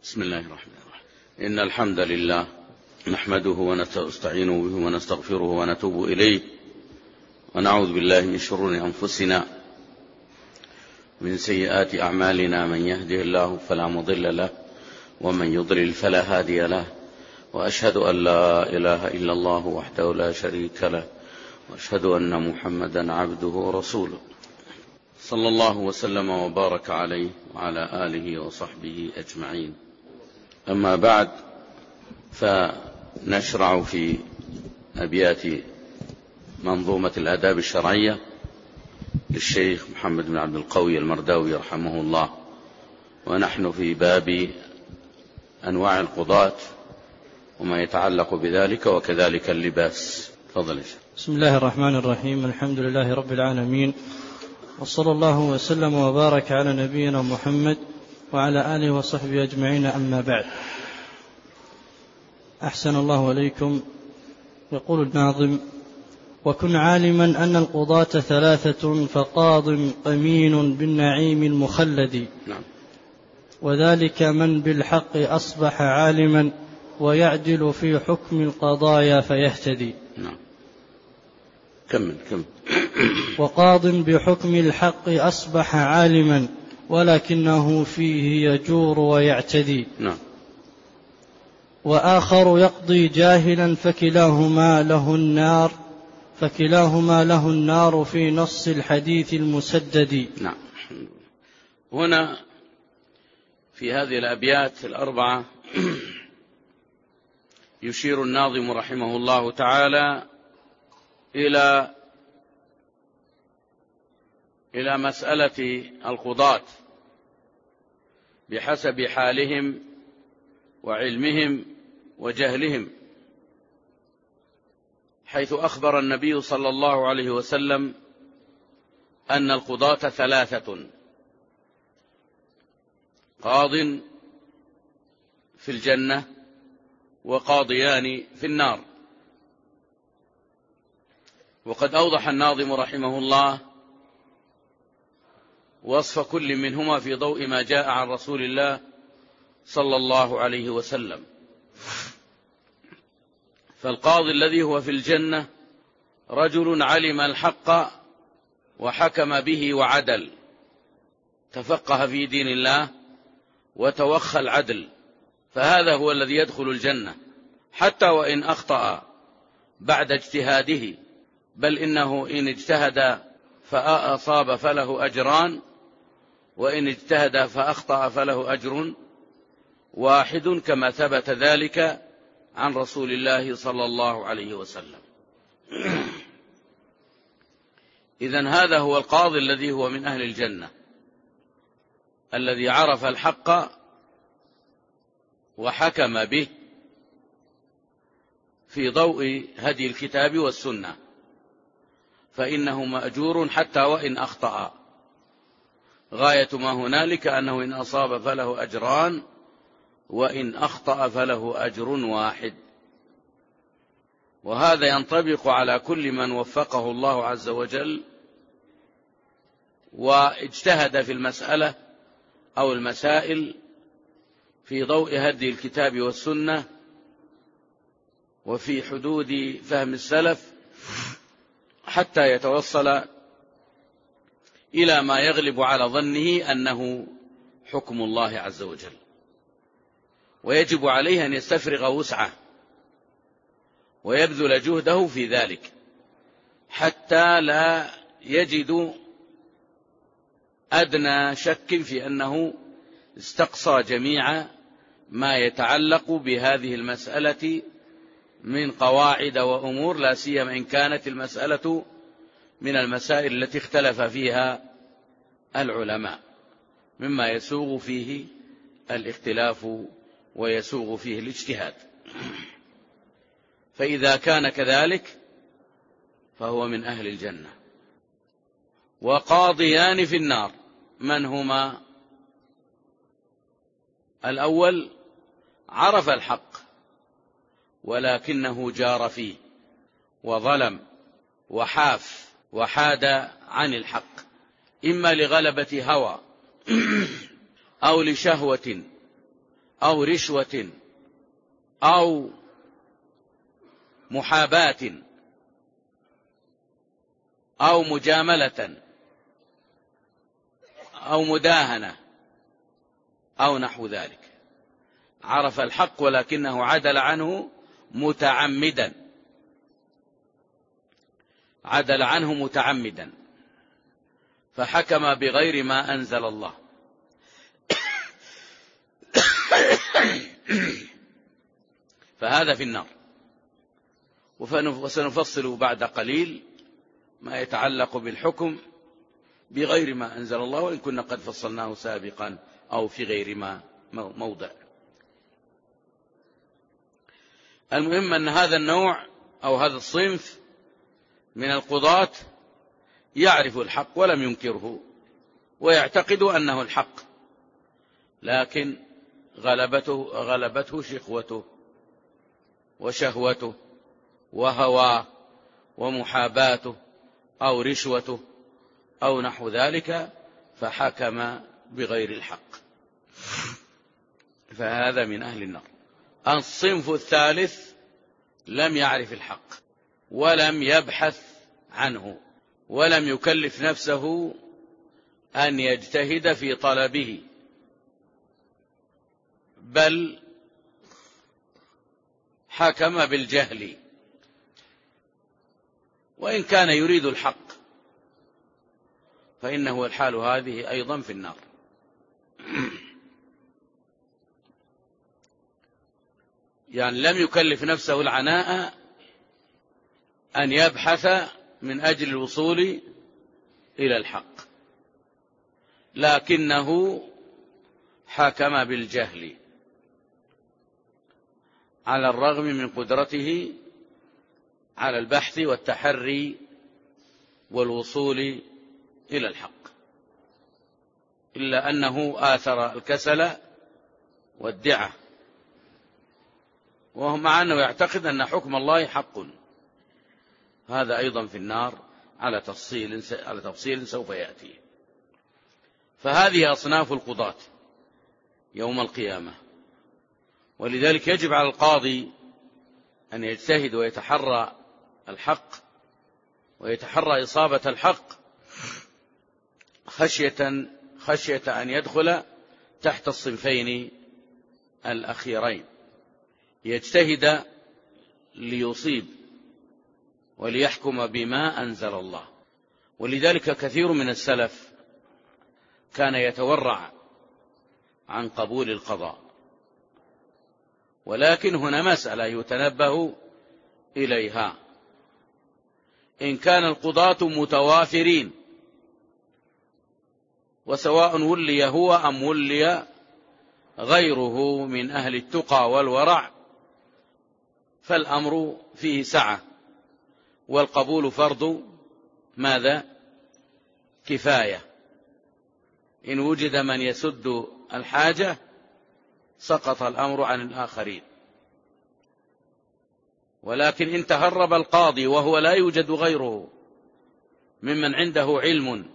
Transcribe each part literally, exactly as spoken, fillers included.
بسم الله الرحمن الرحيم. إن الحمد لله نحمده ونستعينه به ونستغفره ونتوب إليه ونعوذ بالله من شرور أنفسنا ومن سيئات أعمالنا. من يهده الله فلا مضل له ومن يضلل فلا هادي له، وأشهد أن لا إله إلا الله وحده لا شريك له، وأشهد أن محمدا عبده ورسوله، صلى الله وسلم وبارك عليه وعلى آله وصحبه أجمعين. أما بعد، فنشرع في أبيات منظومة الآداب الشرعية للشيخ محمد بن عبد القوي المرداوي رحمه الله، ونحن في باب أنواع القضاة وما يتعلق بذلك وكذلك اللباس. تفضل. بسم الله الرحمن الرحيم. الحمد لله رب العالمين، وصلى الله وسلم وبارك على نبينا محمد وعلى آله وصحبه أجمعين. أما بعد، أحسن الله إليكم. يقول الناظم: وكن عالما أن القضاة ثلاثة، فقاض أمين بالنعيم المخلد، نعم. وذلك من بالحق أصبح عالما ويعدل في حكم القضايا فيهتدي. نعم. كمل كمل. وقاض بحكم الحق أصبح عالما ولكنه فيه يجور ويعتدي. نعم. وآخر يقضي جاهلا فكلاهما له النار فكلاهما له النار في نص الحديث المسدد. نعم. هنا في هذه الأبيات الأربعة يشير الناظم رحمه الله تعالى إلى إلى مسألة القضاة بحسب حالهم وعلمهم وجهلهم، حيث أخبر النبي صلى الله عليه وسلم أن القضاة ثلاثة: قاض في الجنة وقاضيان في النار. وقد أوضح الناظم رحمه الله وصف كل منهما في ضوء ما جاء عن رسول الله صلى الله عليه وسلم. فالقاضي الذي هو في الجنة رجل علم الحق وحكم به وعدل، تفقه في دين الله وتوخى العدل، فهذا هو الذي يدخل الجنة حتى وإن أخطأ بعد اجتهاده، بل إنه إن اجتهد فأصاب فله أجران، وإن اجتهد فأخطأ فله أجر واحد، كما ثبت ذلك عن رسول الله صلى الله عليه وسلم. إذن هذا هو القاضي الذي هو من أهل الجنة، الذي عرف الحق وحكم به في ضوء هدي الكتاب والسنة، فإنه مأجور حتى وإن أخطأ. غاية ما هنالك أنه إن أصاب فله أجران، وإن أخطأ فله أجر واحد. وهذا ينطبق على كل من وفقه الله عز وجل واجتهد في المسألة أو المسائل في ضوء هدي الكتاب والسنة وفي حدود فهم السلف، حتى يتوصل إلى ما يغلب على ظنه أنه حكم الله عز وجل. ويجب عليه أن يستفرغ وسعه ويبذل جهده في ذلك، حتى لا يجد أدنى شك في أنه استقصى جميع ما يتعلق بهذه المسألة من قواعد وأمور، لا سيما إن كانت المسألة من المسائل التي اختلف فيها العلماء، مما يسوغ فيه الاختلاف ويسوغ فيه الاجتهاد. فإذا كان كذلك فهو من أهل الجنة. وقاضيان في النار، من هما؟ الأول عرف الحق ولكنه جار فيه وظلم وحاف وحاد عن الحق، إما لغلبة هوى أو لشهوة أو رشوة أو محاباة أو مجاملة أو مداهنة أو نحو ذلك، عرف الحق ولكنه عدل عنه متعمدا، عدل عنه متعمدا فحكم بغير ما أنزل الله. فهذا في النار. وسنفصل بعد قليل ما يتعلق بالحكم بغير ما أنزل الله، وإن كنا قد فصلناه سابقا أو في غير ما موضع. المهم أن هذا النوع أو هذا الصنف من القضاة يعرف الحق ولم ينكره ويعتقد أنه الحق، لكن غلبته, غلبته شقوته وشهوته وهواه ومحاباته أو رشوته أو نحو ذلك فحكم بغير الحق، فهذا من أهل النار. الصنف الثالث لم يعرف الحق ولم يبحث عنه ولم يكلف نفسه أن يجتهد في طلبه، بل حكم بالجهل وإن كان يريد الحق، فإنه الحال هذه أيضا في النار. يعني لم يكلف نفسه العناء أن يبحث من أجل الوصول إلى الحق، لكنه حكم بالجهل على الرغم من قدرته على البحث والتحري والوصول إلى الحق، إلا أنه آثر الكسل والدعة، وهو مع أنه يعتقد أن حكم الله حق. هذا أيضا في النار على تفصيل على تفصيل سوف يأتي. فهذه أصناف القضاة يوم القيامة، ولذلك يجب على القاضي أن يجتهد ويتحرى الحق ويتحرى إصابة الحق خشية خشية أن يدخل تحت الصنفين الأخيرين، يجتهد ليصيب وليحكم بما أنزل الله. ولذلك كثير من السلف كان يتورع عن قبول القضاء، ولكن هنا مسألة يتنبه إليها: إن كان القضاة متوافرين وسواء ولي هو أم ولي غيره من أهل التقى والورع فالأمر فيه سعة، والقبول فرض ماذا؟ كفاية. إن وجد من يسد الحاجة سقط الأمر عن الآخرين. ولكن إن تهرب القاضي وهو لا يوجد غيره ممن عنده علم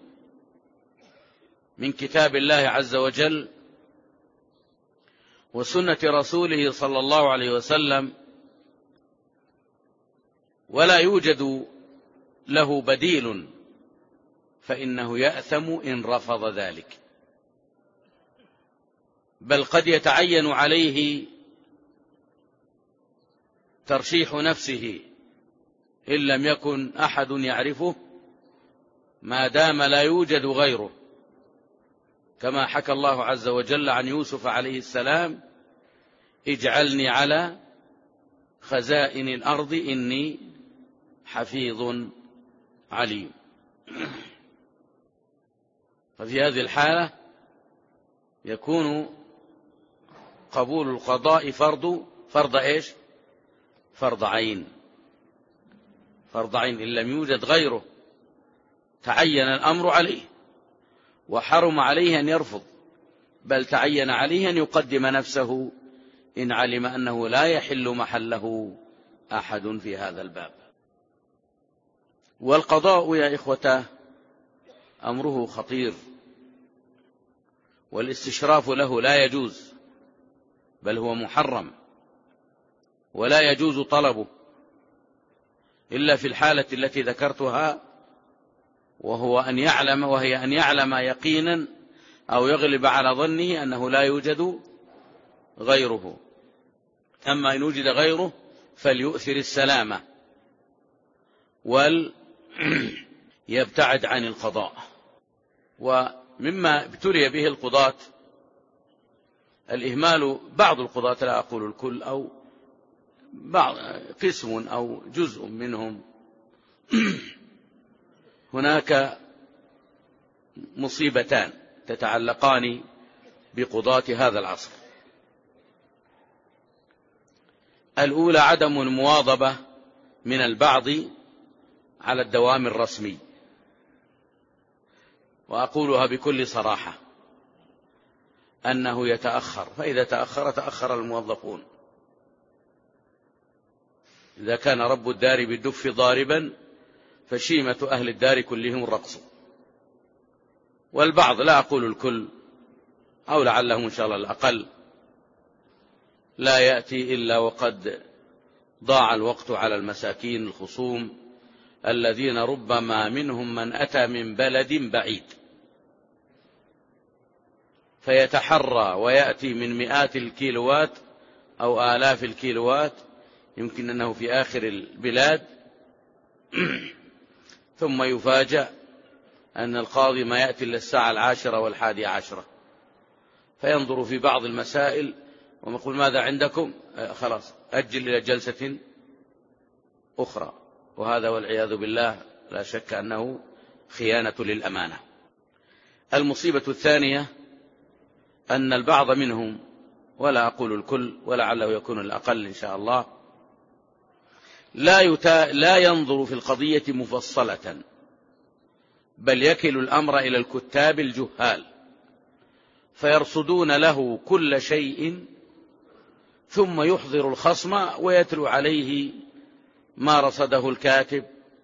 من كتاب الله عز وجل وسنة رسوله صلى الله عليه وسلم، ولا يوجد له بديل، فإنه يأثم إن رفض ذلك، بل قد يتعين عليه ترشيح نفسه إن لم يكن أحد يعرفه ما دام لا يوجد غيره، كما حكى الله عز وجل عن يوسف عليه السلام: اجعلني على خزائن الأرض إني حفيظ عليم. ففي هذه الحالة يكون قبول القضاء فرض فرض إيش؟ فرض عين، فرض عين. إن لم يوجد غيره تعين الأمر عليه وحرم عليه أن يرفض، بل تعين عليه أن يقدم نفسه إن علم أنه لا يحل محله أحد في هذا الباب. والقضاء يا إخوة أمره خطير، والاستشراف له لا يجوز، بل هو محرم ولا يجوز طلبه إلا في الحالة التي ذكرتها، وهو أن يعلم وهي أن يعلم يقينا أو يغلب على ظنه أنه لا يوجد غيره. أما إن وجد غيره فليؤثر السلامة وليبتعد عن القضاء. ومما ابتلي به القضاة الإهمال، بعض القضاة لا أقول الكل، أو بعض قسم أو جزء منهم هناك مصيبتان تتعلقان بقضاة هذا العصر. الأولى عدم المواظبة من البعض على الدوام الرسمي، وأقولها بكل صراحة أنه يتأخر، فإذا تأخر تأخر الموظفون. إذا كان رب الدار بالدف ضاربا فشيمة أهل الدار كلهم الرقص. والبعض، لا أقول الكل، أو لعلهم إن شاء الله الأقل، لا يأتي إلا وقد ضاع الوقت على المساكين الخصوم الذين ربما منهم من أتى من بلد بعيد فيتحرى ويأتي من مئات الكيلوات أو آلاف الكيلوات، يمكن أنه في آخر البلاد، ثم يفاجأ أن القاضي ما يأتي إلا الساعة العاشرة والحادية عشرة، فينظر في بعض المسائل ويقول ماذا عندكم؟ خلاص أجل إلى جلسة أخرى. وهذا والعياذ بالله لا شك أنه خيانة للأمانة. المصيبة الثانية أن البعض منهم، ولا أقول الكل ولعله يكون الأقل إن شاء الله، لا, يتا... لا ينظر في القضية مفصلة، بل يكل الأمر إلى الكتاب الجهال فيرصدون له كل شيء، ثم يحضر الخصم ويتلو عليه ما رصده الكاتب.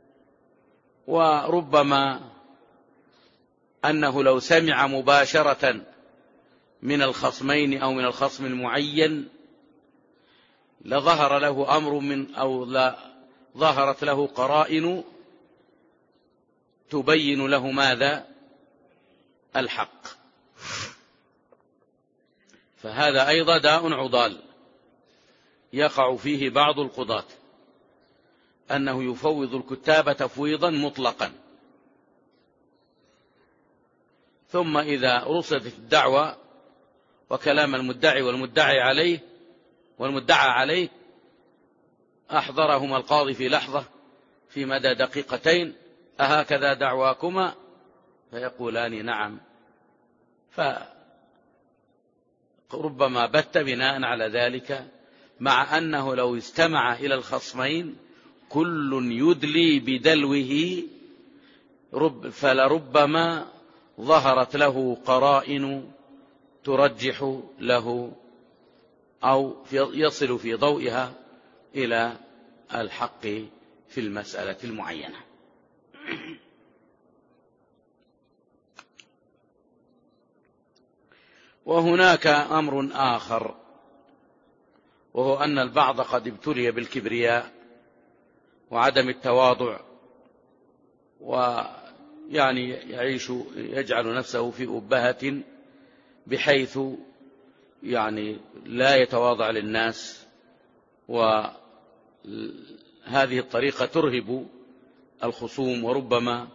وربما أنه لو سمع مباشرة من الخصمين أو من الخصم المعين لظهر له أمر من أو لا ظهرت له قرائن تبين له ماذا الحق. فهذا أيضا داء عضال يقع فيه بعض القضاة، أنه يفوض الكتاب تفويضا مطلقا، ثم إذا رصدت الدعوة وكلام المدعي والمدعي عليه والمدعى عليه أحضرهما القاضي في لحظة في مدى دقيقتين: أهكذا دعواكما؟ فيقولان نعم. فربما بت بناء على ذلك، مع أنه لو استمع إلى الخصمين كل يدلي بدلوه فلربما ظهرت له قرائن ترجح له أو يصل في ضوئها إلى الحق في المسألة المعينة. وهناك أمر آخر، وهو أن البعض قد ابتلي بالكبرياء وعدم التواضع، ويعني يعيش يجعل نفسه في أبهة بحيث يعني لا يتواضع للناس، وهذه الطريقة ترهب الخصوم، وربما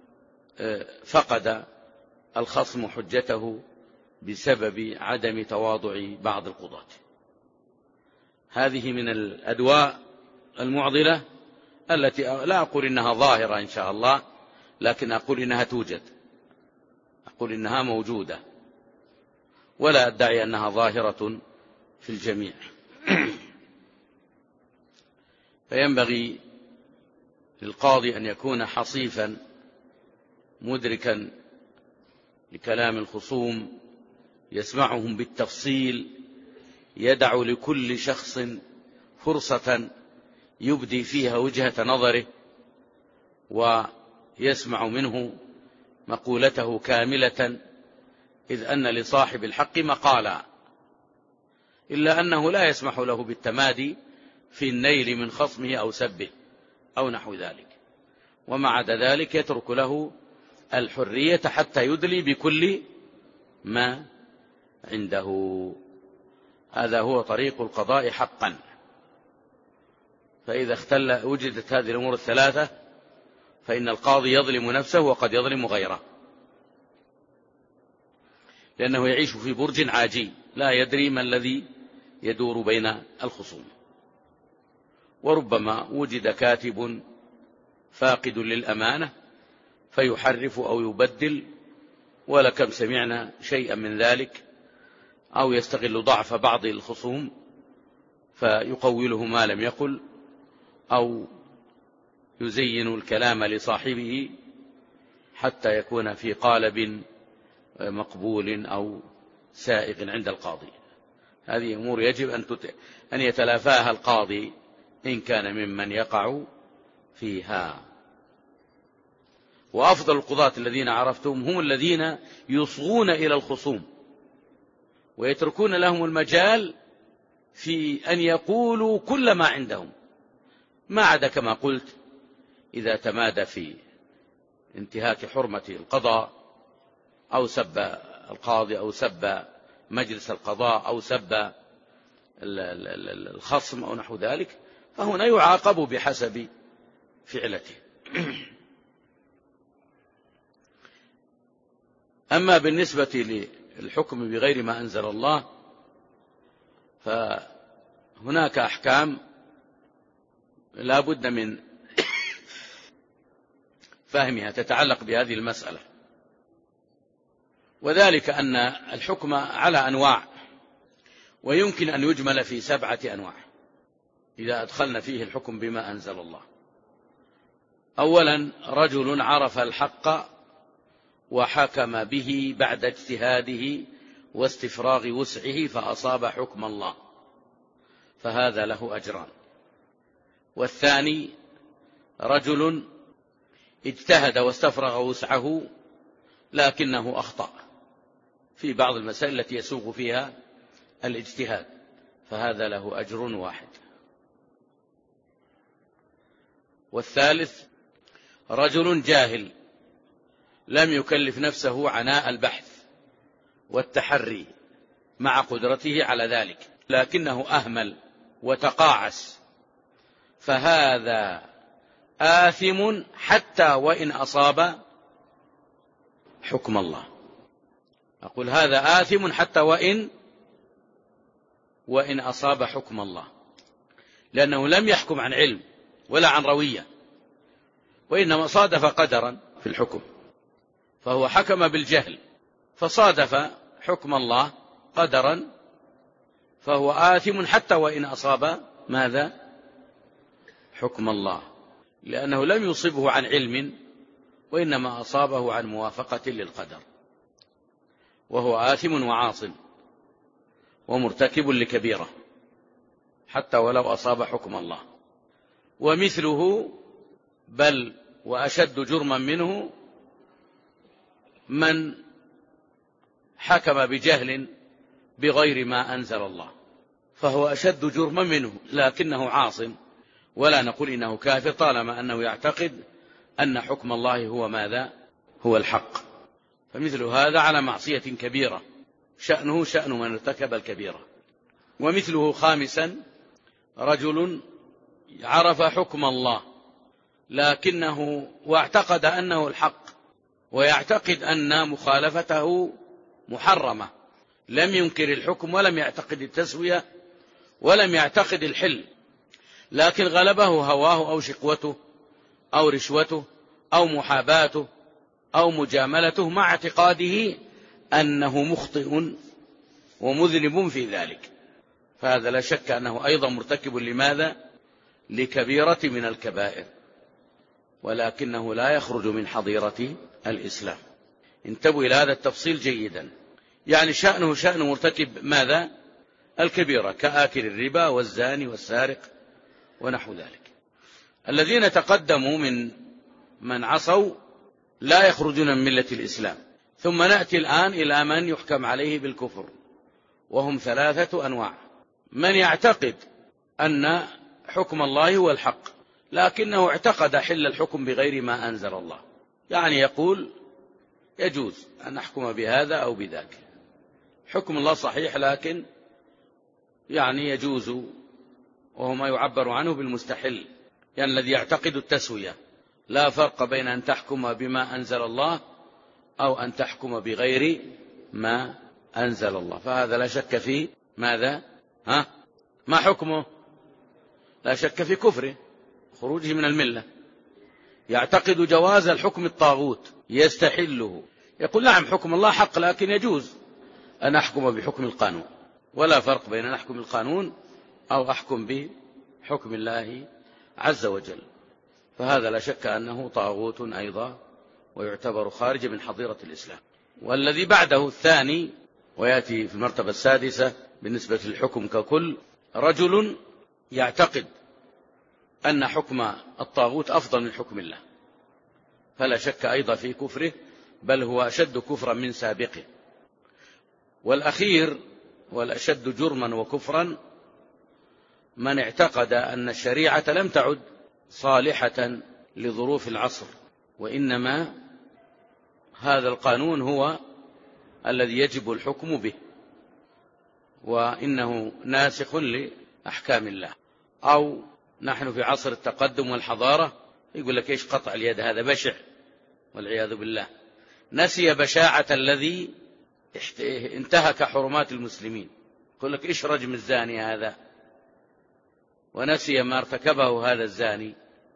فقد الخصم حجته بسبب عدم تواضع بعض القضاة. هذه من الأدواء المعضلة التي لا أقول إنها ظاهرة إن شاء الله، لكن أقول إنها توجد، أقول إنها موجودة، ولا أدعي أنها ظاهرة في الجميع. فينبغي للقاضي أن يكون حصيفا مدركا لكلام الخصوم، يسمعهم بالتفصيل، يدع لكل شخص فرصة يبدي فيها وجهة نظره، ويسمع منه مقولته كاملة، إذ أن لصاحب الحق مقالا: إلا أنه لا يسمح له بالتمادي في النيل من خصمه أو سبه أو نحو ذلك، وما عدا ذلك يترك له الحرية حتى يدلي بكل ما عنده. هذا هو طريق القضاء حقا. فإذا اختل وجدت هذه الأمور الثلاثة فإن القاضي يظلم نفسه وقد يظلم غيره، لأنه يعيش في برج عاجي لا يدري ما الذي يدور بين الخصوم. وربما وجد كاتب فاقد للأمانة فيحرف أو يبدل، ولكم سمعنا شيئا من ذلك، أو يستغل ضعف بعض الخصوم فيقوله ما لم يقل، أو يزين الكلام لصاحبه حتى يكون في قالب مقبول أو سائغ عند القاضي. هذه أمور يجب أن, تت... أن يتلافاها القاضي إن كان ممن يقع فيها. وأفضل القضاة الذين عرفتم هم الذين يصغون إلى الخصوم ويتركون لهم المجال في أن يقولوا كل ما عندهم، ما عدا كما قلت إذا تمادى في انتهاك حرمة القضاء أو سب القاضي أو سب مجلس القضاء أو سب الخصم أو نحو ذلك، فهنا يعاقب بحسب فعلته. أما بالنسبة للحكم بغير ما أنزل الله فهناك أحكام لا بد من فهمها تتعلق بهذه المسألة، وذلك أن الحكم على أنواع، ويمكن أن يجمل في سبعة أنواع إذا أدخلنا فيه الحكم بما أنزل الله. أولا، رجل عرف الحق وحكم به بعد اجتهاده واستفراغ وسعه فأصاب حكم الله، فهذا له أجران. والثاني، رجل اجتهد واستفرغ وسعه لكنه أخطأ في بعض المسائل التي يسوغ فيها الاجتهاد، فهذا له أجر واحد. والثالث، رجل جاهل لم يكلف نفسه عناء البحث والتحري مع قدرته على ذلك، لكنه أهمل وتقاعس، فهذا آثم حتى وإن أصاب حكم الله. أقول هذا آثم حتى وإن وإن أصاب حكم الله، لأنه لم يحكم عن علم ولا عن روية، وإنما صادف قدرا في الحكم، فهو حكم بالجهل فصادف حكم الله قدرا، فهو آثم حتى وإن أصاب ماذا؟ حكم الله، لأنه لم يصبه عن علم وإنما أصابه عن موافقة للقدر، وهو آثم وعاص ومرتكب لكبيرة حتى ولو أصاب حكم الله. ومثله بل وأشد جرما منه من حكم بجهل بغير ما أنزل الله، فهو أشد جرما منه لكنه عاص، ولا نقول إنه كافر طالما أنه يعتقد أن حكم الله هو ماذا؟ هو الحق. فمثل هذا على معصية كبيرة شأنه شأن من ارتكب الكبيرة. ومثله خامسا، رجل عرف حكم الله لكنه واعتقد أنه الحق ويعتقد أن مخالفته محرمة، لم ينكر الحكم ولم يعتقد التسوية ولم يعتقد الحل، لكن غلبه هواه أو شقوته أو رشوته أو محاباته أو مجاملته مع اعتقاده أنه مخطئ ومذنب في ذلك، فهذا لا شك أنه أيضا مرتكب لماذا؟ لكبيرة من الكبائر، ولكنه لا يخرج من حظيرة الإسلام. انتبهوا إلى هذا التفصيل جيدا، يعني شأنه شأن مرتكب ماذا؟ الكبيرة، كآكل الربا والزاني والسارق ونحو ذلك. الذين تقدموا من من عصوا لا يخرجون من ملة الإسلام. ثم نأتي الآن إلى من يحكم عليه بالكفر، وهم ثلاثة أنواع. من يعتقد أن حكم الله هو الحق، لكنه اعتقد حل الحكم بغير ما أنزل الله، يعني يقول يجوز أن أحكم بهذا أو بذاك، حكم الله صحيح لكن يعني يجوز، وهو ما يعبر عنه بالمستحل، يعني الذي يعتقد التسوية، لا فرق بين أن تحكم بما أنزل الله أو أن تحكم بغير ما أنزل الله، فهذا لا شك فيه ماذا؟ ها؟ ما حكمه؟ لا شك في كفره، خروجه من الملة. يعتقد جواز الحكم الطاغوت يستحله، يقول نعم حكم الله حق لكن يجوز أن أحكم بحكم القانون، ولا فرق بين أن أحكم القانون أو أحكم بحكم الله عز وجل، فهذا لا شك أنه طاغوت أيضا ويعتبر خارج من حظيرة الإسلام. والذي بعده الثاني ويأتي في المرتبة السادسة بالنسبة للحكم ككل، رجل يعتقد أن حكم الطاغوت أفضل من حكم الله، فلا شك أيضا في كفره، بل هو أشد كفرا من سابقه. والأخير والأشد جرما وكفرا من اعتقد أن الشريعة لم تعد صالحة لظروف العصر، وإنما هذا القانون هو الذي يجب الحكم به، وإنه ناسخ لأحكام الله. أو نحن في عصر التقدم والحضارة، يقول لك إيش قطع اليد، هذا بشع والعياذ بالله، نسي بشاعة الذي انتهك حرمات المسلمين، يقول لك إيش رجم الزاني هذا، ونسي ما ارتكبه هذا الزاني،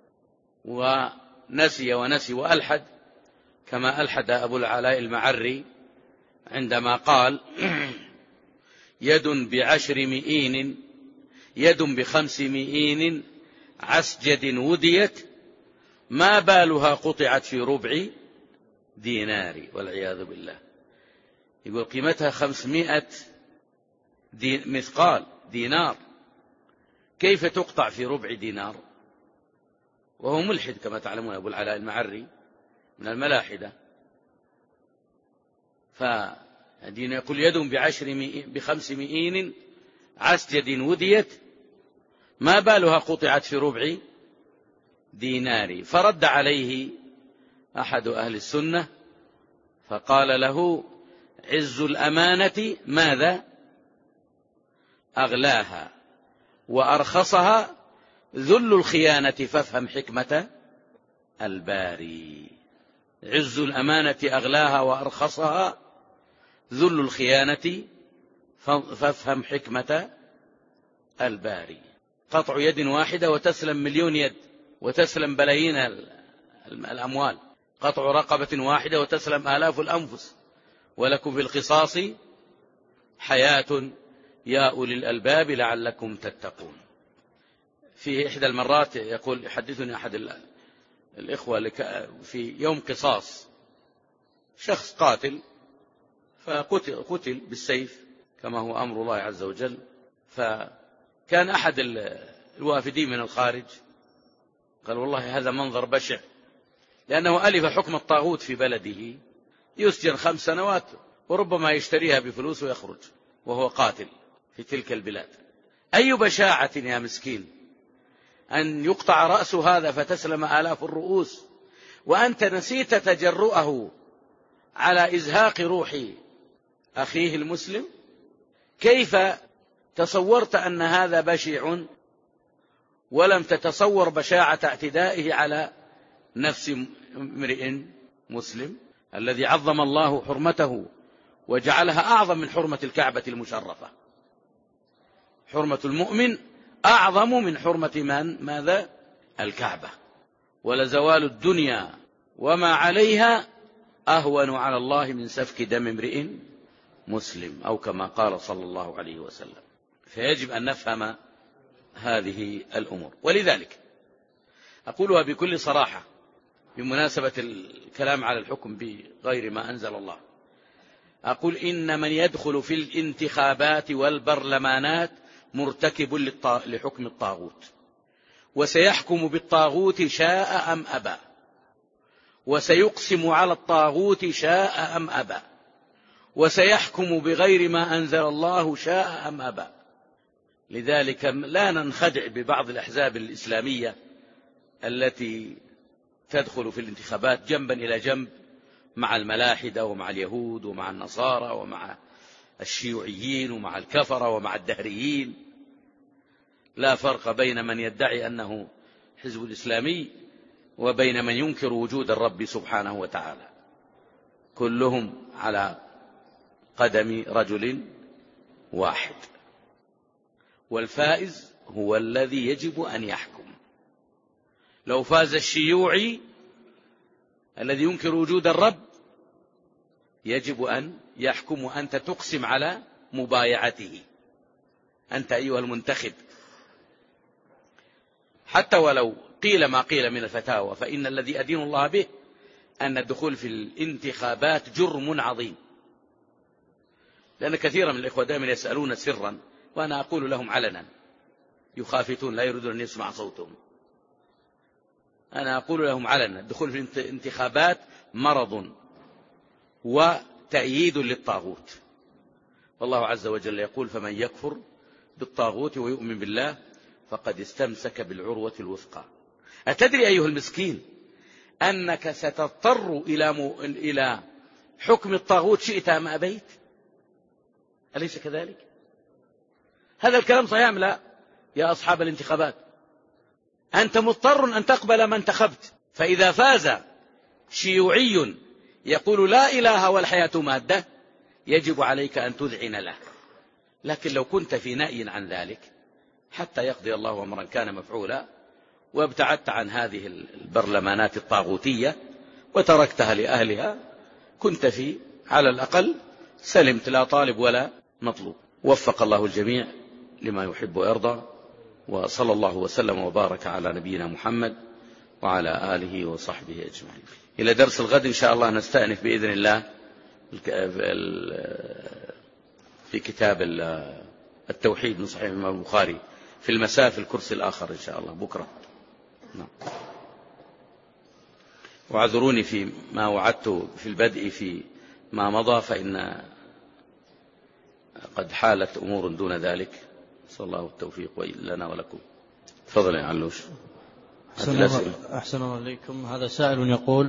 ونسي ونسي وألحد، كما ألحد أبو العلاء المعري عندما قال يد بعشر مئين، يد بخمس مئين عسجد وديت، ما بالها قطعت في ربع دينار، والعياذ بالله. يقول قيمتها خمسمائة دي مثقال دينار، كيف تقطع في ربع دينار؟ وهو ملحد كما تعلمون، أبو العلاء المعري من الملاحدة. فالدين يقول يد بعشر مئين بخمس مئين عسجد وديت، ما بالها قطعت في ربع دينار. فرد عليه أحد أهل السنة فقال له عز الأمانة ماذا؟ أغلاها، وأرخصها ذل الخيانة، فافهم حكمة الباري. عز الأمانة أغلاها وأرخصها ذل الخيانة، فافهم حكمة الباري. قطع يد واحدة وتسلم مليون يد وتسلم بلايين الأموال، قطع رقبة واحدة وتسلم آلاف الأنفس، ولكم في القصاص حياة يا أولي الألباب لعلكم تتقون. في إحدى المرات يقول يحدثني أحد الإخوة في يوم قصاص، شخص قاتل فقتل قتل بالسيف كما هو أمر الله عز وجل، فكان أحد الوافدين من الخارج قال والله هذا منظر بشع، لأنه ألف حكم الطاغوت في بلده، يسجن خمس سنوات وربما يشتريها بفلوس ويخرج وهو قاتل في تلك البلاد. أي بشاعة يا مسكين أن يقطع رأس هذا فتسلم آلاف الرؤوس، وأنت نسيت تجرؤه على إزهاق روح أخيه المسلم. كيف تصورت أن هذا بشع ولم تتصور بشاعة اعتدائه على نفس امرئ مسلم الذي عظم الله حرمته وجعلها أعظم من حرمة الكعبة المشرفة؟ حرمة المؤمن أعظم من حرمة من ماذا؟ الكعبة. ولزوال الدنيا وما عليها أهون على الله من سفك دم امرئ مسلم، أو كما قال صلى الله عليه وسلم. فيجب أن نفهم هذه الأمور. ولذلك أقولها بكل صراحة بمناسبة الكلام على الحكم بغير ما أنزل الله، أقول إن من يدخل في الانتخابات والبرلمانات مرتكب لحكم الطاغوت، وسيحكم بالطاغوت شاء أم أبى، وسيقسم على الطاغوت شاء أم أبى، وسيحكم بغير ما أنزل الله شاء أم أبى. لذلك لا ننخدع ببعض الأحزاب الإسلامية التي تدخل في الانتخابات جنبا إلى جنب مع الملاحدة ومع اليهود ومع النصارى ومع الشيوعيين ومع الكفرة ومع الدهريين. لا فرق بين من يدعي أنه حزب الإسلامي وبين من ينكر وجود الرب سبحانه وتعالى، كلهم على قدم رجل واحد، والفائز هو الذي يجب أن يحكم. لو فاز الشيوعي الذي ينكر وجود الرب يجب أن يحكم، وأنت تقسم على مبايعته أنت أيها المنتخب، حتى ولو قيل ما قيل من الفتاوى، فإن الذي أدين الله به أن الدخول في الانتخابات جرم عظيم. لأن كثيرا من الإخوة دائما يسألون سرا وأنا أقول لهم علنا، يخافتون لا يريدون أن يسمع صوتهم. أنا أقول لهم علنا الدخول في الانتخابات مرض وتأييد للطاغوت، والله عز وجل يقول: فمن يكفر بالطاغوت ويؤمن بالله فقد استمسك بالعروة الوثقى. أتدري أيها المسكين أنك ستضطر إلى م... إلى حكم الطاغوت شئت أم أبيت؟ أليس كذلك؟ هذا الكلام صحيح أم لا يا أصحاب الانتخابات؟ أنت مضطر أن تقبل من انتخبت. فإذا فاز شيوعي يقول لا إله والحياة مادة يجب عليك أن تذعن له. لكن لو كنت في نأي عن ذلك حتى يقضي الله أمرا كان مفعولا وابتعدت عن هذه البرلمانات الطاغوتية وتركتها لأهلها كنت في على الأقل سلمت، لا طالب ولا مطلوب. وفق الله الجميع لما يحب ويرضى، وصلى الله وسلم وبارك على نبينا محمد وعلى آله وصحبه أجمعين. إلى درس الغد إن شاء الله نستأنف بإذن الله في كتاب التوحيد من صحيح الإمام البخاري في المساء في الكرسي الآخر إن شاء الله بكرة. نعم. وعذروني في ما وعدت في البدء في ما مضى، فإن قد حالت أمور دون ذلك. صلى الله التوفيق لنا ولكم. تفضل يا علوش. أحسن الله عليكم. هذا سائل يقول: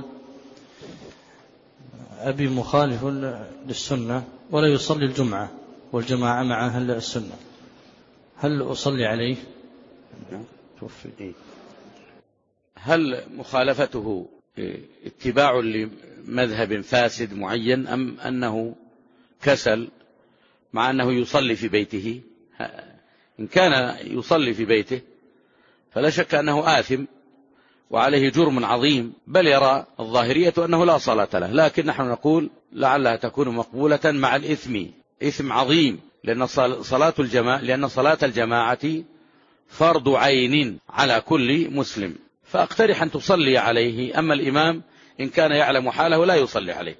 أبي مخالف للسنة ولا يصلي الجمعة والجماعة مع أهل السنة، هل أصلي عليه؟ هل مخالفته اتباع لمذهب فاسد معين أم أنه كسل مع أنه يصلي في بيته؟ إن كان يصلي في بيته فلا شك أنه آثم وعليه جرم عظيم، بل يرى الظاهرية أنه لا صلاة له. لكن نحن نقول لعلها تكون مقبولة مع الإثم، إثم عظيم، لأن صلاة الجماعة لأن صلاة الجماعة فرض عين على كل مسلم، فأقترح أن تصلي عليه. أما الإمام إن كان يعلم حاله لا يصلي عليه،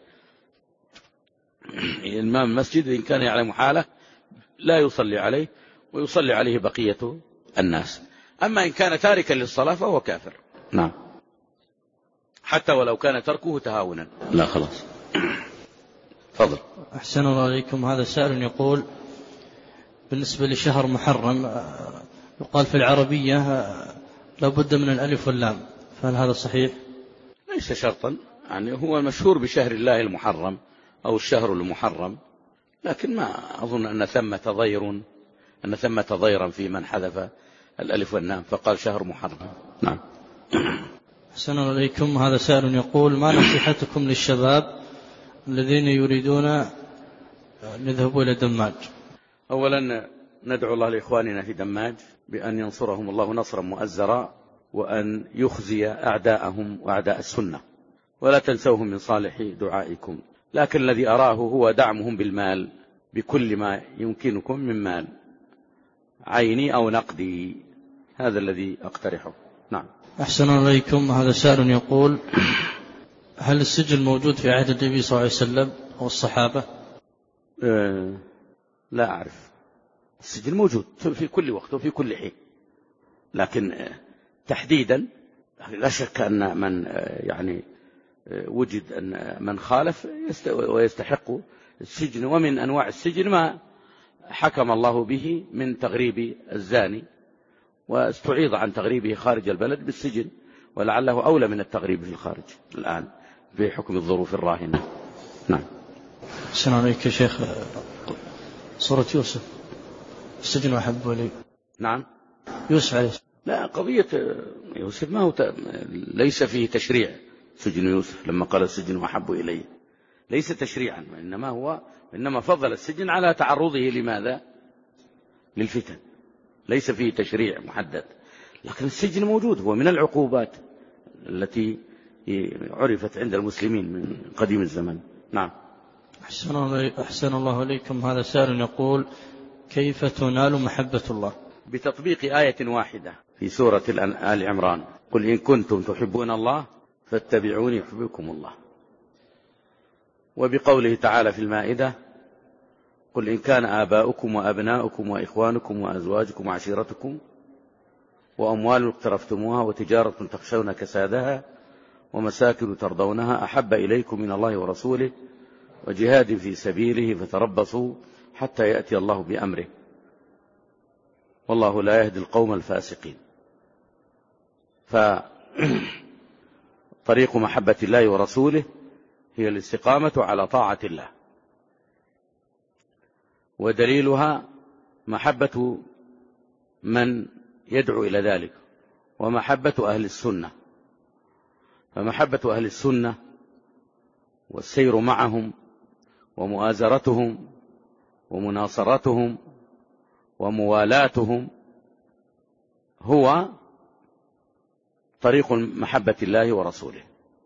الإمام المسجد إن كان يعلم حاله لا يصلي عليه ويصلي عليه بقية الناس. أما إن كان تاركا للصلاة فهو كافر. نعم، حتى ولو كان تركه تهاونا. لا خلاص. فضل. أحسن الله عليكم. هذا سائل يقول: بالنسبة لشهر محرم يقال في العربية لابد من الألف واللام، فهل هذا صحيح؟ ليس شرطا، يعني هو المشهور بشهر الله المحرم أو الشهر المحرم، لكن ما أظن أن ثمة ضير أن ثمة ضيرا في من حذف الألف واللام فقال شهر محرم. نعم. أحسن الله عليكم. هذا سائل يقول: ما نصيحتكم للشباب الذين يريدون أن يذهبوا إلى دماج؟ أولا ندعو الله لإخواننا في دماج بأن ينصرهم الله نصرا مؤزرا، وأن يخزي أعداءهم وأعداء السنة، ولا تنسوهم من صالح دعائكم. لكن الذي أراه هو دعمهم بالمال بكل ما يمكنكم من مال عيني أو نقدي، هذا الذي أقترحه. نعم. أحسن عليكم. هذا سائل يقول: هل السجن موجود في عهد النبي صلى الله عليه وسلم أو الصحابة؟ أه لا أعرف. السجن موجود في كل وقت وفي كل حين، لكن تحديدا لا شك أن من يعني وجد أن من خالف ويستحق السجن. ومن أنواع السجن ما حكم الله به من تغريب الزاني، واستعيض عن تغريبه خارج البلد بالسجن، ولعله أولى من التغريب في الخارج الآن بحكم الظروف الراهنة. نعم. السلام عليك يا شيخ. صورة يوسف السجن وأحب إلي. نعم. يوسف عليه. لا، قضية يوسف ما هو ت... ليس فيه تشريع. سجن يوسف لما قال السجن وأحب إلي ليس تشريعا، وإنما هو إنما فضل السجن على تعرضه لماذا؟ للفتن. ليس فيه تشريع محدد، لكن السجن موجود، هو من العقوبات التي عرفت عند المسلمين من قديم الزمن. نعم. أحسن الله إليكم. هذا سائل يقول: كيف تنال محبة الله؟ بتطبيق آية واحدة في سورة آل عمران: قل إن كنتم تحبون الله فاتبعوني يحببكم الله. وبقوله تعالى في المائدة: قل إن كان آباؤكم وأبناؤكم وإخوانكم وأزواجكم وعشيرتكم وأموال اقترفتموها وتجارة تخشون كسادها ومساكن ترضونها أحب إليكم من الله ورسوله وجهاد في سبيله فتربصوا حتى يأتي الله بأمره والله لا يهدي القوم الفاسقين. فطريق محبة الله ورسوله هي الاستقامة على طاعة الله، ودليلها محبة من يدعو إلى ذلك ومحبة أهل السنة. فمحبة أهل السنة والسير معهم ومؤازرتهم ومناصرتهم وموالاتهم هو طريق محبة الله ورسوله،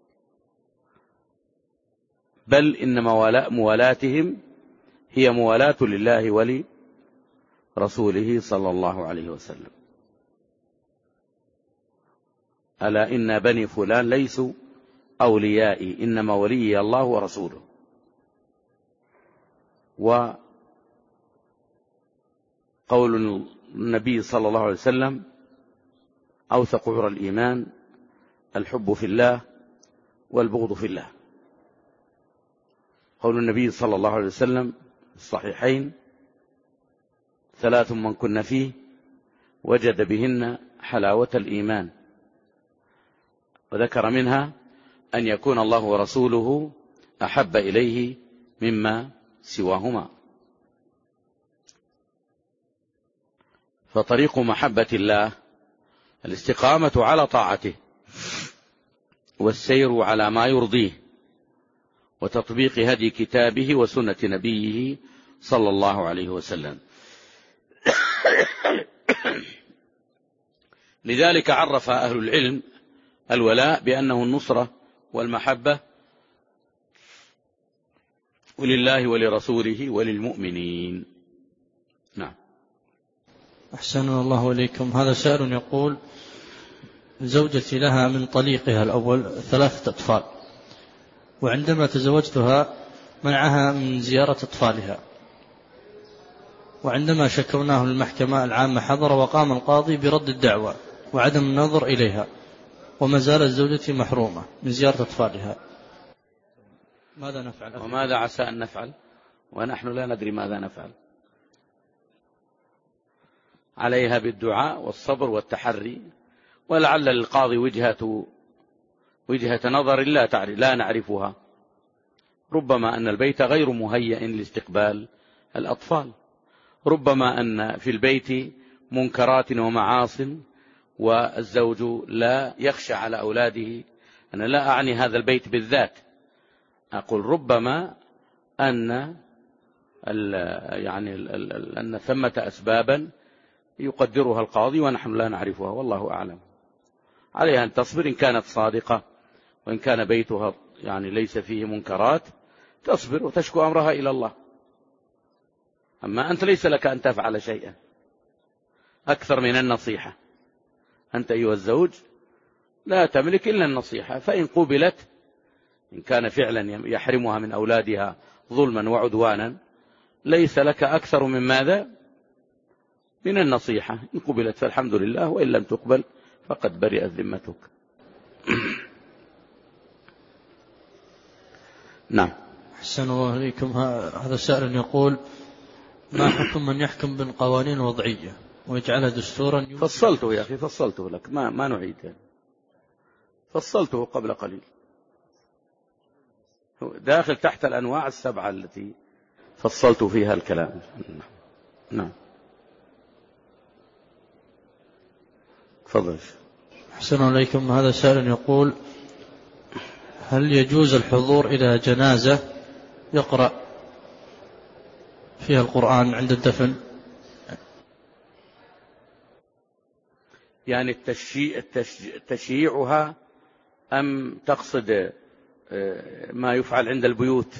بل إن موالاتهم هي موالاة لله ولرسوله صلى الله عليه وسلم. ألا إن بني فلان ليسوا أوليائي إنما ولي الله ورسوله. وقول النبي صلى الله عليه وسلم: أوثق عرى الإيمان الحب في الله والبغض في الله. قول النبي صلى الله عليه وسلم الصحيحين: ثلاث من كن فيه وجد بهن حلاوة الإيمان، وذكر منها أن يكون الله ورسوله أحب إليه مما سواهما. فطريق محبة الله الاستقامة على طاعته والسير على ما يرضيه وتطبيق هدي كتابه وسنة نبيه صلى الله عليه وسلم. لذلك عرف أهل العلم الولاء بأنه النصرة والمحبة ولله ولرسوله وللمؤمنين. نعم. أحسن الله إليكم. هذا سائل يقول: زوجتي لها من طليقها الأول ثلاثة أطفال، وعندما تزوجتها منعها من زيارة أطفالها، وعندما شكرناه للمحكمة العامة حضر وقام القاضي برد الدعوى وعدم النظر إليها، وما زالت زوجتي محرومة من زيارة أطفالها. ماذا نفعل؟ وماذا عسى أن نفعل ونحن لا ندري ماذا نفعل؟ عليها بالدعاء والصبر والتحري، ولعل للقاضي وجهة وجهة نظر لا تعرف لا نعرفها. ربما أن البيت غير مهيئ لاستقبال الأطفال، ربما أن في البيت منكرات ومعاصٍ والزوج لا يخشى على أولاده. أنا لا أعني هذا البيت بالذات، أقول ربما أن يعني أن ثمة أسبابا يقدرها القاضي ونحن لا نعرفها، والله أعلم. عليها أن تصبر إن كانت صادقة، وإن كان بيتها يعني ليس فيه منكرات تصبر وتشكو أمرها إلى الله. أما أنت ليس لك أن تفعل شيئا أكثر من النصيحة. أنت أيها الزوج لا تملك إلا النصيحة، فإن قبلت، إن كان فعلا يحرمها من أولادها ظلما وعدوانا، ليس لك أكثر من ماذا؟ من النصيحة. إن قبلت فالحمد لله، وإن لم تقبل فقد برئت ذمتك. نعم. أحسن الله إليكم. هذا سائل يقول: ما حكم من يحكم بالقوانين الوضعية ويجعلها دستورا؟ فصلته يا أخي، فصلته لك، ما, ما نعيد يعني. فصلته قبل قليل، داخل تحت الأنواع السبعة التي فصلت فيها الكلام. نعم، تفضل. أحسن عليكم. هذا سائل يقول: هل يجوز الحضور إلى جنازة يقرأ فيها القرآن عند الدفن؟ يعني التشييع تشييعها أم تقصد ما يفعل عند البيوت؟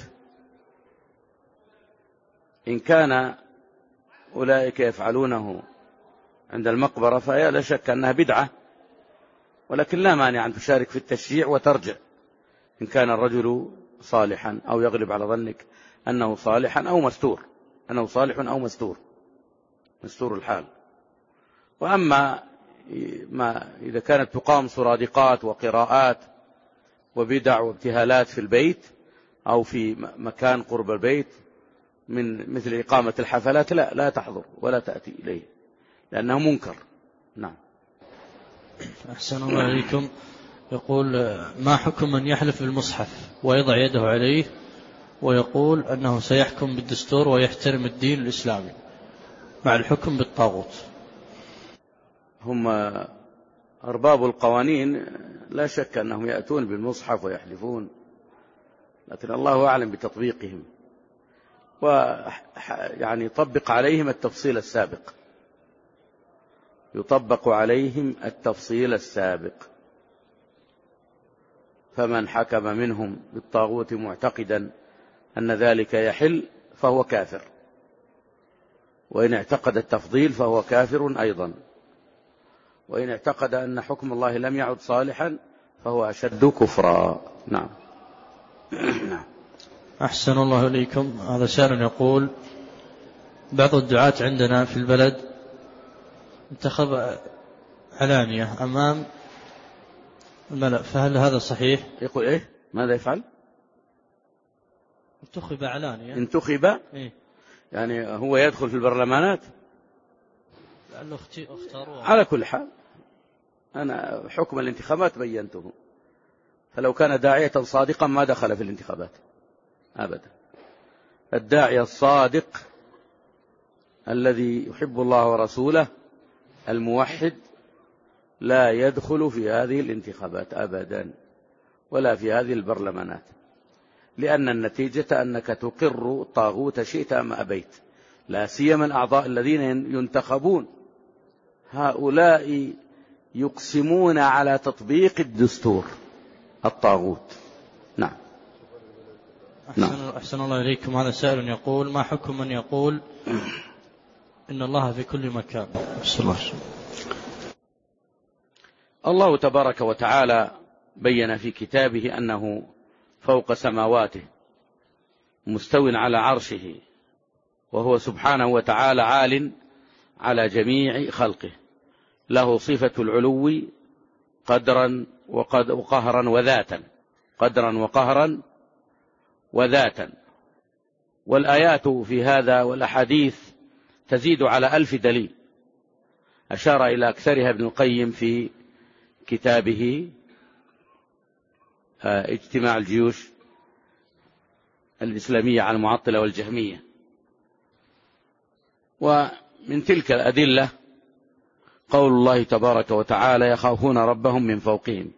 إن كان أولئك يفعلونه عند المقبرة فهي لا شك أنها بدعة، ولكن لا مانع أن تشارك في التشييع وترجع إن كان الرجل صالحا، أو يغلب على ظنك أنه صالحا أو مستور، أنه صالح أو مستور مستور الحال. وأما ما إذا كانت تقام سرادقات وقراءات وبدع وابتهالات في البيت أو في مكان قرب البيت من مثل إقامة الحفلات، لا لا تحضر ولا تأتي إليه لأنه منكر. نعم. أحسن الله عليكم. يقول: ما حكم من يحلف بالمصحف ويضع يده عليه ويقول أنه سيحكم بالدستور ويحترم الدين الإسلامي مع الحكم بالطاغوت؟ هم أرباب القوانين لا شك أنهم يأتون بالمصحف ويحلفون، لكن الله أعلم بتطبيقهم، ويعني يطبق عليهم التفصيل السابق يطبق عليهم التفصيل السابق فمن حكم منهم بالطاغوت معتقدا أن ذلك يحل فهو كافر، وإن اعتقد التفضيل فهو كافر أيضا، وإن اعتقد أن حكم الله لم يعد صالحا فهو أشد كفرا. نعم. نعم. أحسن الله إليكم. هذا سائل يقول: بعض الدعاة عندنا في البلد انتخب علانية أمام الملأ، فهل هذا صحيح؟ يقول إيه؟ ماذا يفعل؟ انتخب علانية. انتخب؟ إيه؟ يعني هو يدخل في البرلمانات؟ لأنه اختاروه. على كل حال أنا حكم الانتخابات بينته، فلو كان داعية صادقا ما دخل في الانتخابات أبدا. الداعية الصادق الذي يحب الله ورسوله الموحد لا يدخل في هذه الانتخابات أبدا ولا في هذه البرلمانات، لأن النتيجة أنك تقر طاغوت شئت أم أبيت، لا سيما الأعضاء الذين ينتخبون هؤلاء يقسمون على تطبيق الدستور الطاغوت. نعم. أحسن, أحسن الله إليكم. هذا سائل يقول: ما حكم من يقول إن الله في كل مكان؟ بسم الله. الله تبارك وتعالى بين في كتابه أنه فوق سماواته مستو على عرشه، وهو سبحانه وتعالى عال على جميع خلقه، له صفة العلو قدرا وقهرا وذاتا، قدرا وقهرا وذاتا. والآيات في هذا والأحاديث تزيد على ألف دليل، أشار إلى أكثرها ابن القيم في كتابه اجتماع الجيوش الإسلامية على المعطلة والجهمية. ومن تلك الأدلة قول الله تبارك وتعالى: يخافون ربهم من فوقهم،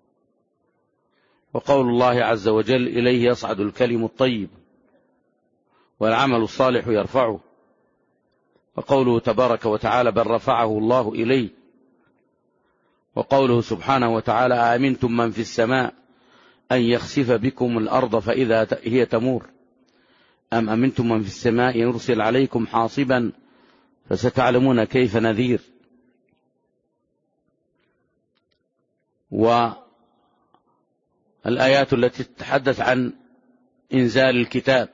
وقول الله عز وجل: إليه يصعد الكلم الطيب والعمل الصالح يرفعه، وقوله تبارك وتعالى: بل رفعه الله إليه، وقوله سبحانه وتعالى: أأمنتم من في السماء أن يخسف بكم الأرض فإذا هي تمور أم أمنتم من في السماء يرسل عليكم حاصبا فستعلمون كيف نذير. والآيات التي تتحدث عن إنزال الكتاب،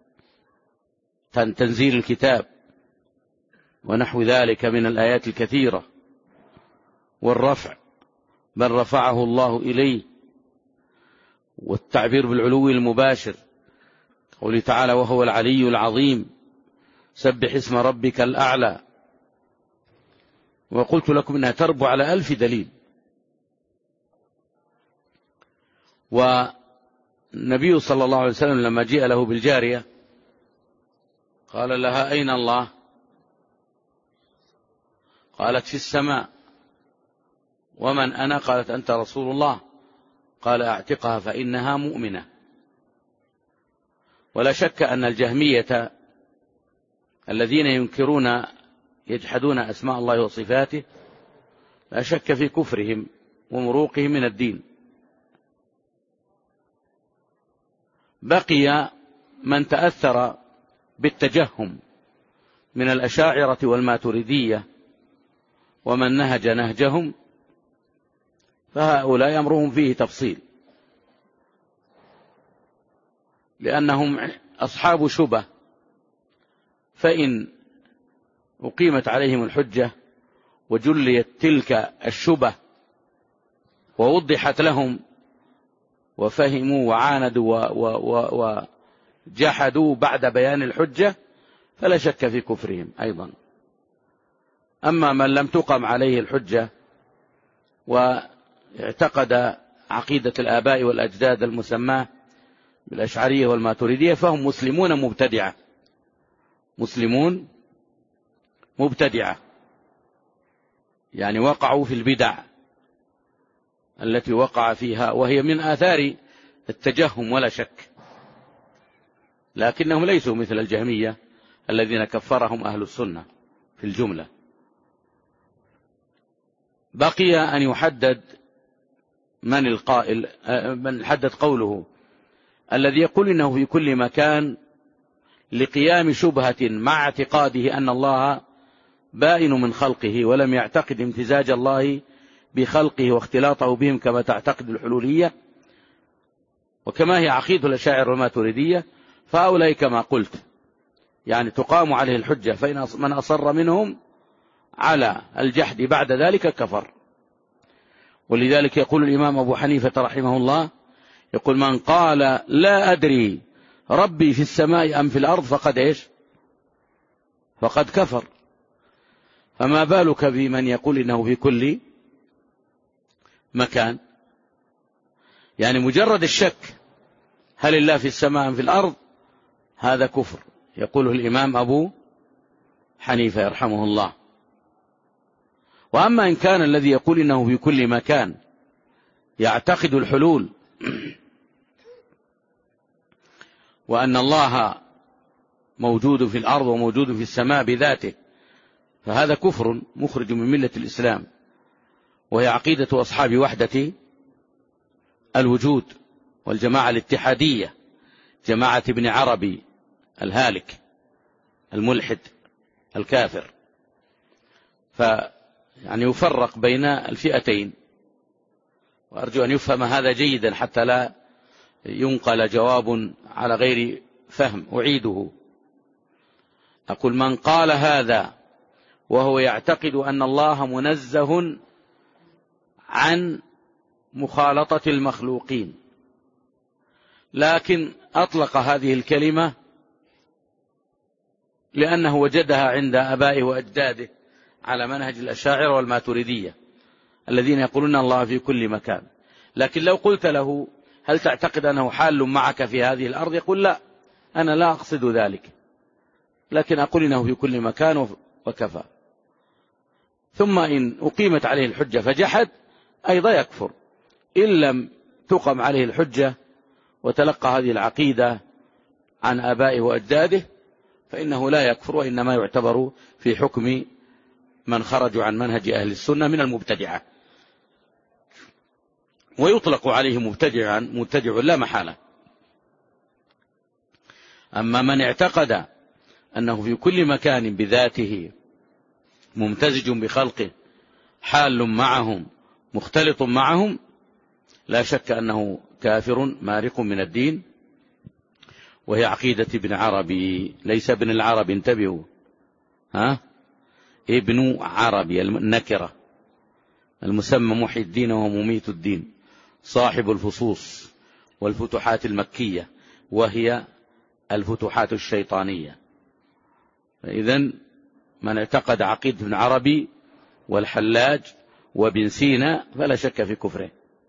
تنزيل الكتاب ونحو ذلك من الآيات الكثيرة، والرفع بل رفعه الله إليه، والتعبير بالعلو المباشر، قوله تعالى: وهو العلي العظيم، سبح اسم ربك الأعلى. وقلت لكم إنها تربو على ألف دليل. والنبي صلى الله عليه وسلم لما جاء له بالجارية قال لها أين الله؟ قالت في السماء. ومن أنا؟ قالت أنت رسول الله. قال أعتقها فإنها مؤمنة. ولا شك أن الجهمية الذين ينكرون يجحدون أسماء الله وصفاته لا شك في كفرهم ومروقهم من الدين. بقي من تأثر بالتجهم من الأشاعرة والماتريدية ومن نهج نهجهم، فهؤلاء أمرهم فيه تفصيل، لأنهم أصحاب شبه، فإن أقيمت عليهم الحجة وجليت تلك الشبه ووضحت لهم وفهموا وعاندوا وجحدوا بعد بيان الحجة فلا شك في كفرهم أيضا. أما من لم تقم عليه الحجة واعتقد عقيدة الآباء والأجداد المسماة بالأشعرية والماتريدية فهم مسلمون مبتدعة، مسلمون مبتدعة، يعني وقعوا في البدع التي وقع فيها، وهي من آثار التجهم ولا شك، لكنهم ليسوا مثل الجهمية الذين كفرهم أهل السنة في الجملة. بقي أن يحدد من القائل، من يحدد قوله الذي يقول إنه في كل مكان لقيام شبهة مع اعتقاده أن الله بائن من خلقه ولم يعتقد امتزاج الله بخلقه واختلاطه بهم كما تعتقد الحلولية وكما هي عقيدة الأشاعرة والماتريدية، فهؤلاء كما قلت يعني تقام عليه الحجة، فإن من أصر منهم على الجحد بعد ذلك كفر. ولذلك يقول الإمام أبو حنيفة رحمه الله، يقول من قال لا أدري ربي في السماء أم في الأرض فقد إيش؟ فقد كفر. فما بالك بمن يقول إنه في كل مكان؟ يعني مجرد الشك هل الله في السماء أم في الأرض هذا كفر، يقوله الإمام أبو حنيفة يرحمه الله. وأما إن كان الذي يقول إنه في كل مكان يعتقد الحلول وأن الله موجود في الأرض وموجود في السماء بذاته، فهذا كفر مخرج من ملة الإسلام، وهي عقيدة أصحاب وحدة الوجود والجماعة الاتحادية، جماعة ابن عربي الهالك الملحد الكافر. فيعني يفرق بين الفئتين، وأرجو أن يفهم هذا جيدا حتى لا ينقل جواب على غير فهم. أعيده، أقول من قال هذا وهو يعتقد أن الله منزه عن مخالطة المخلوقين، لكن أطلق هذه الكلمة لأنه وجدها عند آبائه وأجداده على منهج الأشاعرة والماتريدية الذين يقولون الله في كل مكان، لكن لو قلت له هل تعتقد أنه حال معك في هذه الأرض؟ يقول لا، أنا لا أقصد ذلك، لكن أقول إنه في كل مكان وكفى. ثم إن أقيمت عليه الحجة فجحد أيضا يكفر، إن لم تقم عليه الحجة وتلقى هذه العقيدة عن آبائه وأجداده فإنه لا يكفر، وإنما يعتبر في حكم من خرجوا عن منهج أهل السنة من المبتدعة، ويطلق عليه مبتدعا مبتدع لا محالة. أما من اعتقد أنه في كل مكان بذاته ممتزج بخلقه حال معهم مختلط معهم، لا شك أنه كافر مارق من الدين، وهي عقيدة ابن عربي، ليس ابن العرب، انتبهوا، ها، ابن عربي النكرة المسمى محي الدين ومميت الدين، صاحب الفصوص والفتوحات المكية وهي الفتوحات الشيطانية. فإذن من اعتقد عقيدة ابن عربي والحلاج وابن سينا فلا شك في كفره،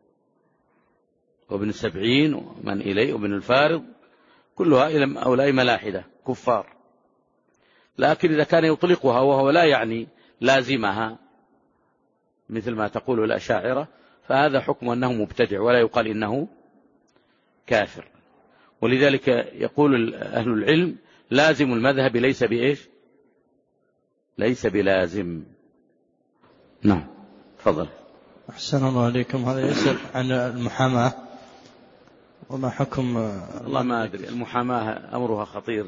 وابن السبعين ومن إليه وابن الفارض كلها إلى أولئك ملاحدة كفار. لكن إذا كان يطلقها وهو لا يعني لازمها مثل ما تقول الأشاعرة فهذا حكم أنه مبتدع ولا يقال إنه كافر. ولذلك يقول أهل العلم لازم المذهب ليس بإيش؟ ليس بلازم. نعم تفضل. أحسن الله عليكم. هذا يسأل عن المحاماة وما حكم. الله ما أدري، المحاماة أمرها خطير،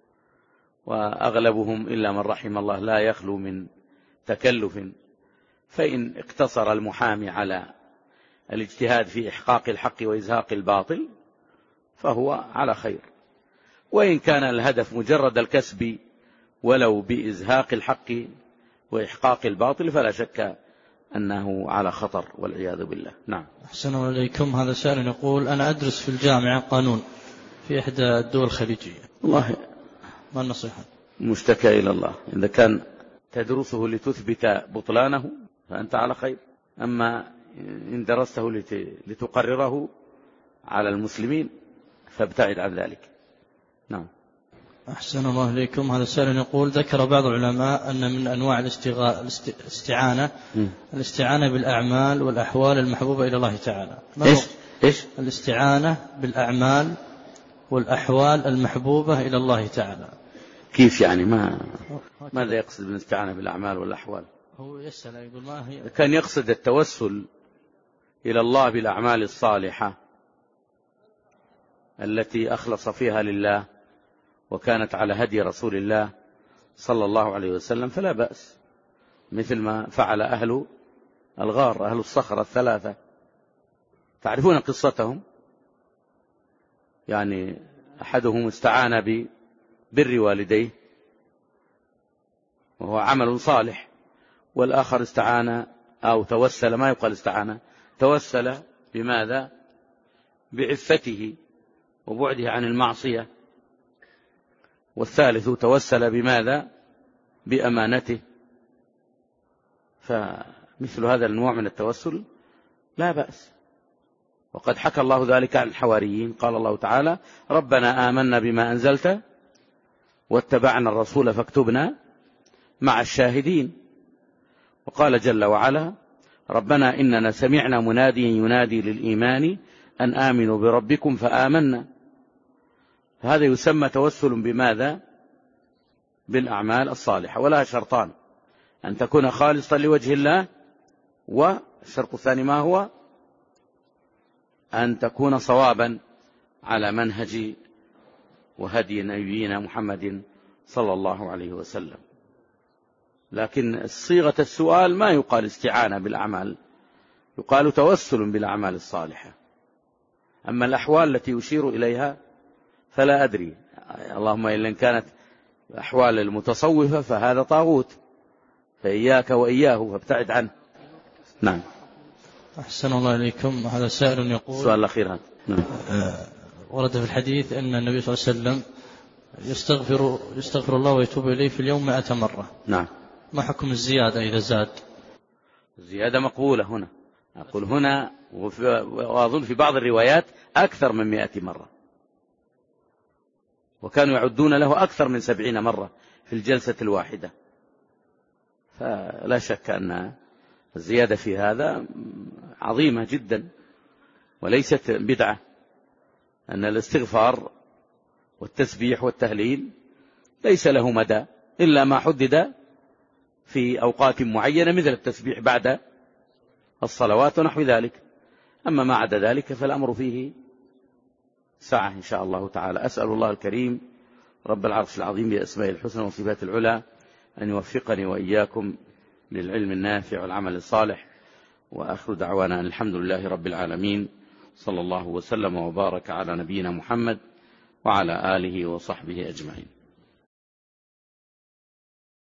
وأغلبهم إلا من رحم الله لا يخلو من تكلف، فإن اقتصر المحامي على الاجتهاد في إحقاق الحق وإزهاق الباطل فهو على خير، وإن كان الهدف مجرد الكسب ولو بإزهاق الحق وإحقاق الباطل فلا شك أنه على خطر والعياذ بالله. نعم. أحسن الله عليكم. هذا سائل يقول أنا أدرس في الجامعة قانون في إحدى الدول الخليجية، والله ما النصيحة؟ مشتكى إلى الله. إذا كان تدرسه لتثبت بطلانه فأنت على خير، أما إن درسته لتقرره على المسلمين فابتعد عن ذلك. نعم. أحسن الله إليكم. هذا سائل يقول ذكر بعض العلماء أن من أنواع الاستعانة الاستعانة بالأعمال والأحوال المحبوبة إلى الله تعالى. إيش؟ إيش؟ الاستعانة بالأعمال والأحوال المحبوبة إلى الله تعالى. كيف يعني؟ ما ماذا يقصد بالاستعانة بالأعمال والأحوال؟ هو يسأل يقول ما هي؟ كان يقصد التوسل إلى الله بالأعمال الصالحة التي أخلص فيها لله وكانت على هدي رسول الله صلى الله عليه وسلم فلا بأس، مثل ما فعل أهل الغار، أهل الصخرة الثلاثة، تعرفون قصتهم. يعني أحدهم استعان ببر والديه وهو عمل صالح، والآخر استعان أو توسل، ما يقال استعان، توسل بماذا؟ بعفته وبعده عن المعصية، والثالث توسل بماذا؟ بأمانته. فمثل هذا النوع من التوسل لا بأس، وقد حكى الله ذلك عن الحواريين. قال الله تعالى ربنا آمنا بما أنزلت واتبعنا الرسول فاكتبنا مع الشاهدين. وقال جل وعلا ربنا إننا سمعنا مناديا ينادي للإيمان أن آمنوا بربكم فآمنا. فهذا يسمى توسل بماذا؟ بالأعمال الصالحة، ولها شرطان: أن تكون خالصة لوجه الله، والشرط الثاني ما هو؟ أن تكون صوابا على منهج وهدي نبينا محمد صلى الله عليه وسلم. لكن صيغة السؤال ما يقال استعانة بالأعمال، يقال توسل بالأعمال الصالحة. أما الأحوال التي يشير إليها فلا أدري، اللهم إلا إن كانت أحوال المتصوفة فهذا طاغوت، فإياك وإياه فابتعد عنه. نعم. أحسن الله إليكم. هذا سائل يقول السؤال الأخير هذا. نعم. ورد في الحديث أن النبي صلى الله عليه وسلم يستغفر, يستغفر الله ويتوب إليه في اليوم مئة مرة. نعم. ما حكم الزيادة إذا زاد؟ الزيادة مقبولة هنا، أقول هنا، وأظن في بعض الروايات أكثر من مئة مرة، وكانوا يعدون له أكثر من سبعين مرة في الجلسة الواحدة. فلا شك أن الزيادة في هذا عظيمة جدا وليست بدعة، أن الاستغفار والتسبيح والتهليل ليس له مدى إلا ما حدد في أوقات معينة، مثل التسبيح بعد الصلوات ونحو ذلك. أما ما عدا ذلك فالأمر فيه ساعة إن شاء الله تعالى. أسأل الله الكريم رب العرش العظيم بأسماء الحسنى وصفات العلى أن يوفقني وإياكم للعلم النافع والعمل الصالح. وآخر دعوانا الحمد لله رب العالمين، صلى الله وسلم وبارك على نبينا محمد وعلى آله وصحبه أجمعين.